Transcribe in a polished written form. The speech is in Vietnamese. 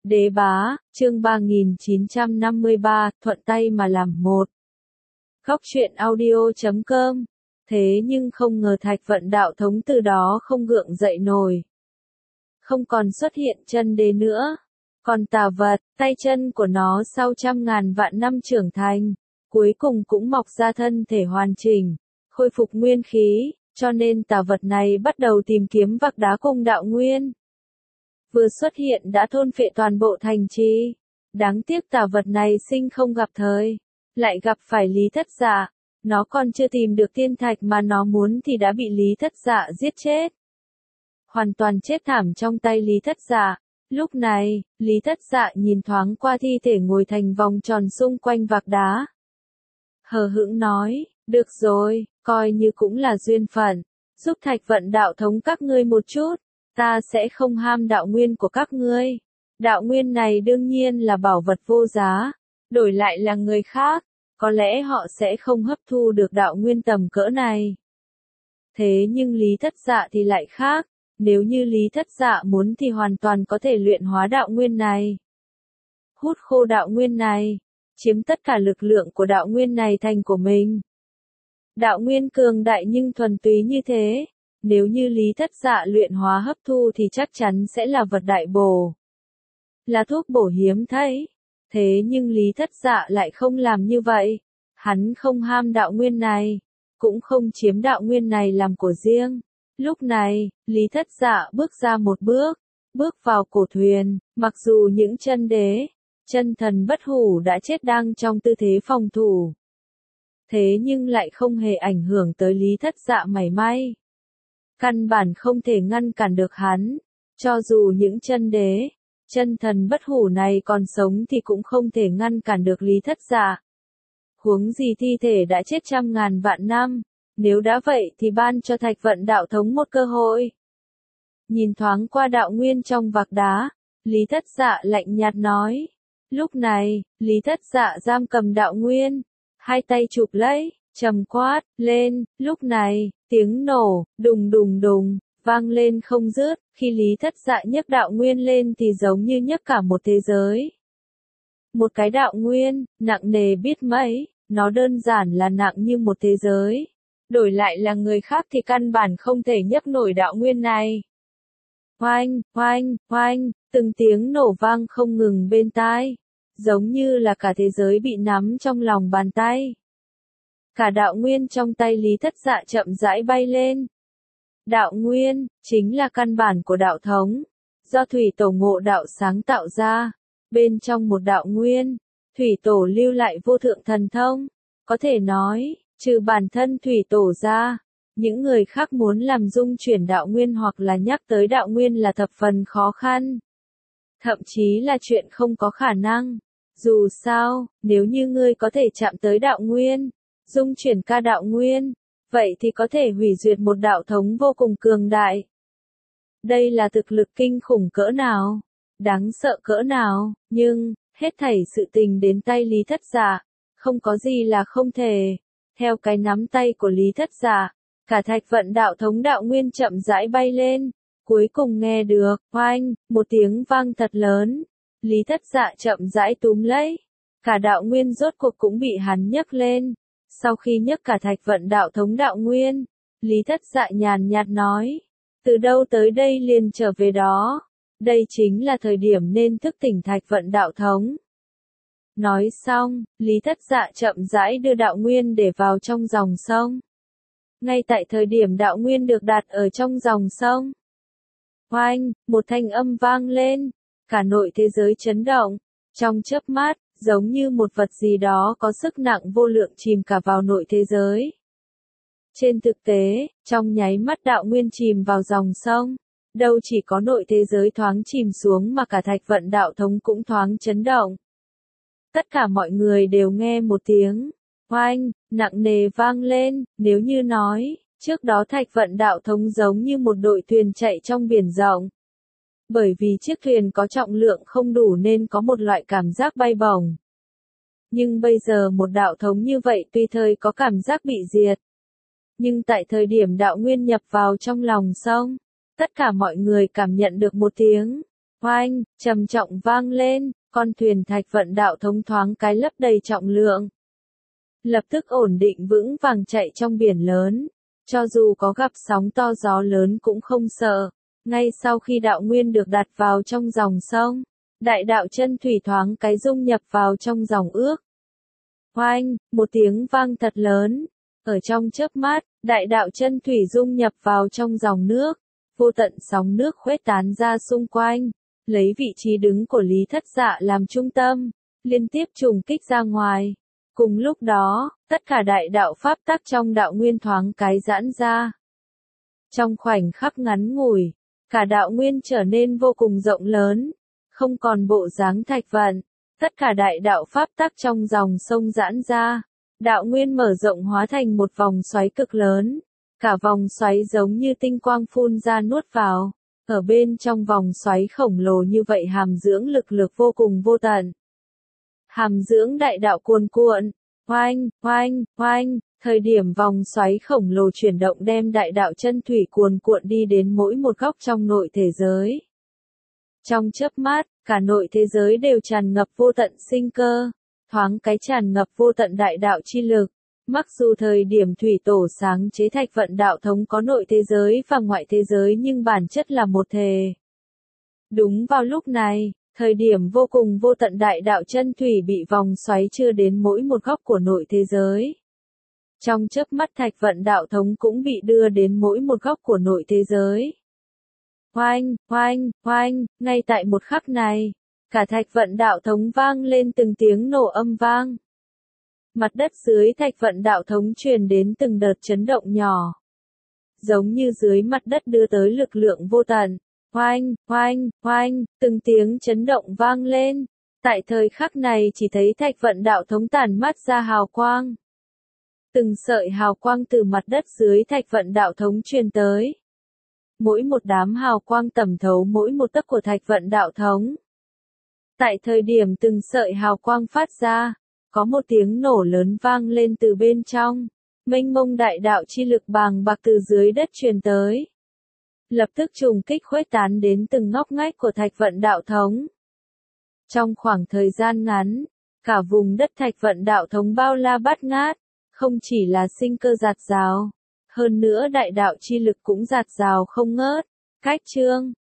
Đế bá, chương 3953, thuận tay mà làm một. Góc truyện audio.com. Thế nhưng không ngờ Thạch Vận đạo thống từ đó không gượng dậy nổi. Không còn xuất hiện chân đế nữa. Còn tà vật, tay chân của nó sau trăm ngàn vạn năm trưởng thành, cuối cùng cũng mọc ra thân thể hoàn chỉnh, khôi phục nguyên khí, cho nên tà vật này bắt đầu tìm kiếm vạc đá cùng đạo nguyên. Vừa xuất hiện đã thôn phệ toàn bộ thành trì. Đáng tiếc tà vật này sinh không gặp thời, lại gặp phải Lý Thất Dạ. Nó còn chưa tìm được thiên thạch mà nó muốn thì đã bị Lý Thất Dạ giết chết. Hoàn toàn chết thảm trong tay Lý Thất Dạ. Lúc này, Lý Thất Dạ nhìn thoáng qua thi thể ngồi thành vòng tròn xung quanh vạc đá. Hờ hững nói, được rồi, coi như cũng là duyên phận, giúp Thạch Vận đạo thống các ngươi một chút. Ta sẽ không ham đạo nguyên của các ngươi. Đạo nguyên này đương nhiên là bảo vật vô giá. Đổi lại là người khác, có lẽ họ sẽ không hấp thu được đạo nguyên tầm cỡ này. Thế nhưng Lý Thất Dạ thì lại khác. Nếu như Lý Thất Dạ muốn thì hoàn toàn có thể luyện hóa đạo nguyên này. Hút khô đạo nguyên này. Chiếm tất cả lực lượng của đạo nguyên này thành của mình. Đạo nguyên cường đại nhưng thuần túy như thế. Nếu như Lý Thất Dạ luyện hóa hấp thu thì chắc chắn sẽ là vật đại bổ. Là thuốc bổ hiếm thấy. Thế nhưng Lý Thất Dạ lại không làm như vậy. Hắn không ham đạo nguyên này. Cũng không chiếm đạo nguyên này làm của riêng. Lúc này, Lý Thất Dạ bước ra một bước. Bước vào cổ thuyền. Mặc dù những chân đế, chân thần bất hủ đã chết đang trong tư thế phòng thủ. Thế nhưng lại không hề ảnh hưởng tới Lý Thất Dạ mảy may. Căn bản không thể ngăn cản được hắn. Cho dù những chân đế, chân thần bất hủ này còn sống thì cũng không thể ngăn cản được Lý Thất Dạ. Huống gì thi thể đã chết trăm ngàn vạn năm. Nếu đã vậy thì ban cho Thạch Vận đạo thống một cơ hội. Nhìn thoáng qua đạo nguyên trong vạc đá, Lý Thất Dạ lạnh nhạt nói. Lúc này, Lý Thất Dạ giam cầm đạo nguyên, hai tay chụp lấy, trầm quát lên. Lúc này, tiếng nổ, đùng đùng đùng, vang lên không dứt. Khi Lý Thất Dạ nhấc đạo nguyên lên thì giống như nhấc cả một thế giới. Một cái đạo nguyên, nặng nề biết mấy, nó đơn giản là nặng như một thế giới. Đổi lại là người khác thì căn bản không thể nhấc nổi đạo nguyên này. Oanh, oanh, oanh, từng tiếng nổ vang không ngừng bên tai. Giống như là cả thế giới bị nắm trong lòng bàn tay. Cả đạo nguyên trong tay Lý Thất Dạ chậm rãi bay lên. Đạo nguyên, chính là căn bản của đạo thống. Do Thủy Tổ Ngộ Đạo sáng tạo ra. Bên trong một đạo nguyên, Thủy Tổ lưu lại vô thượng thần thông. Có thể nói, trừ bản thân Thủy Tổ ra, những người khác muốn làm dung chuyển đạo nguyên hoặc là nhắc tới đạo nguyên là thập phần khó khăn. Thậm chí là chuyện không có khả năng. Dù sao, nếu như ngươi có thể chạm tới đạo nguyên, dung chuyển ca đạo nguyên, vậy thì có thể hủy diệt một đạo thống vô cùng cường đại. Đây là thực lực kinh khủng cỡ nào, đáng sợ cỡ nào, nhưng, hết thảy sự tình đến tay Lý Thất Dạ, không có gì là không thể. Theo cái nắm tay của Lý Thất Dạ, cả Thạch Vận đạo thống đạo nguyên chậm rãi bay lên, cuối cùng nghe được, oanh, một tiếng vang thật lớn. Lý Thất Dạ chậm rãi túm lấy, cả đạo nguyên rốt cuộc cũng bị hắn nhấc lên. Sau khi nhấc cả Thạch Vận đạo thống đạo nguyên, Lý Thất Dạ nhàn nhạt nói, từ đâu tới đây liền trở về đó. Đây chính là thời điểm nên thức tỉnh Thạch Vận đạo thống. Nói xong, Lý Thất Dạ chậm rãi đưa đạo nguyên để vào trong dòng sông. Ngay tại thời điểm đạo nguyên được đặt ở trong dòng sông, oanh, một thanh âm vang lên, cả nội thế giới chấn động. Trong chớp mắt, giống như một vật gì đó có sức nặng vô lượng chìm cả vào nội thế giới. Trên thực tế, trong nháy mắt đạo nguyên chìm vào dòng sông, đâu chỉ có nội thế giới thoáng chìm xuống mà cả Thạch Vận đạo thống cũng thoáng chấn động. Tất cả mọi người đều nghe một tiếng oanh, nặng nề vang lên. Nếu như nói, trước đó Thạch Vận đạo thống giống như một đội thuyền chạy trong biển rộng. Bởi vì chiếc thuyền có trọng lượng không đủ nên có một loại cảm giác bay bổng. Nhưng bây giờ một đạo thống như vậy tuy thời có cảm giác bị diệt. Nhưng tại thời điểm đạo nguyên nhập vào trong lòng sông, tất cả mọi người cảm nhận được một tiếng oanh, trầm trọng vang lên, con thuyền thạch vận đạo thống thoáng cái lấp đầy trọng lượng. Lập tức ổn định vững vàng chạy trong biển lớn, cho dù có gặp sóng to gió lớn cũng không sợ. Ngay sau khi đạo nguyên được đặt vào trong dòng sông, đại đạo chân thủy thoáng cái dung nhập vào trong dòng ước. Oanh, một tiếng vang thật lớn, ở trong chớp mắt, đại đạo chân thủy dung nhập vào trong dòng nước, vô tận sóng nước khuếch tán ra xung quanh, lấy vị trí đứng của Lý Thất Dạ làm trung tâm, liên tiếp trùng kích ra ngoài. Cùng lúc đó, tất cả đại đạo pháp tắc trong đạo nguyên thoáng cái giãn ra. Trong khoảnh khắc ngắn ngủi, cả đạo nguyên trở nên vô cùng rộng lớn, không còn bộ dáng thạch vận. Tất cả đại đạo pháp tắc trong dòng sông giãn ra, đạo nguyên mở rộng hóa thành một vòng xoáy cực lớn. Cả vòng xoáy giống như tinh quang phun ra nuốt vào. Ở bên trong vòng xoáy khổng lồ như vậy hàm dưỡng lực vô cùng vô tận. Hàm dưỡng đại đạo cuồn cuộn, oanh, oanh, oanh, thời điểm vòng xoáy khổng lồ chuyển động đem đại đạo chân thủy cuồn cuộn đi đến mỗi một góc trong nội thế giới. Trong chớp mắt, cả nội thế giới đều tràn ngập vô tận sinh cơ, thoáng cái tràn ngập vô tận đại đạo chi lực. Mặc dù thời điểm thủy tổ sáng chế thạch vận đạo thống có nội thế giới và ngoại thế giới nhưng bản chất là một thể. Đúng vào lúc này, thời điểm vô cùng vô tận đại đạo chân thủy bị vòng xoáy chưa đến mỗi một góc của nội thế giới. Trong chớp mắt thạch vận đạo thống cũng bị đưa đến mỗi một góc của nội thế giới. Oanh, oanh, oanh, ngay tại một khắc này, cả thạch vận đạo thống vang lên từng tiếng nổ âm vang. Mặt đất dưới thạch vận đạo thống truyền đến từng đợt chấn động nhỏ. Giống như dưới mặt đất đưa tới lực lượng vô tận. Oanh, oanh, oanh, từng tiếng chấn động vang lên. Tại thời khắc này chỉ thấy thạch vận đạo thống tản mát ra hào quang. Từng sợi hào quang từ mặt đất dưới thạch vận đạo thống truyền tới. Mỗi một đám hào quang tẩm thấu mỗi một tấc của thạch vận đạo thống. Tại thời điểm từng sợi hào quang phát ra, có một tiếng nổ lớn vang lên từ bên trong, mênh mông đại đạo chi lực bàng bạc từ dưới đất truyền tới. Lập tức trùng kích khuếch tán đến từng ngóc ngách của thạch vận đạo thống. Trong khoảng thời gian ngắn, cả vùng đất thạch vận đạo thống bao la bát ngát, không chỉ là sinh cơ dạt dào, hơn nữa đại đạo chi lực cũng dạt dào không ngớt. Cách chương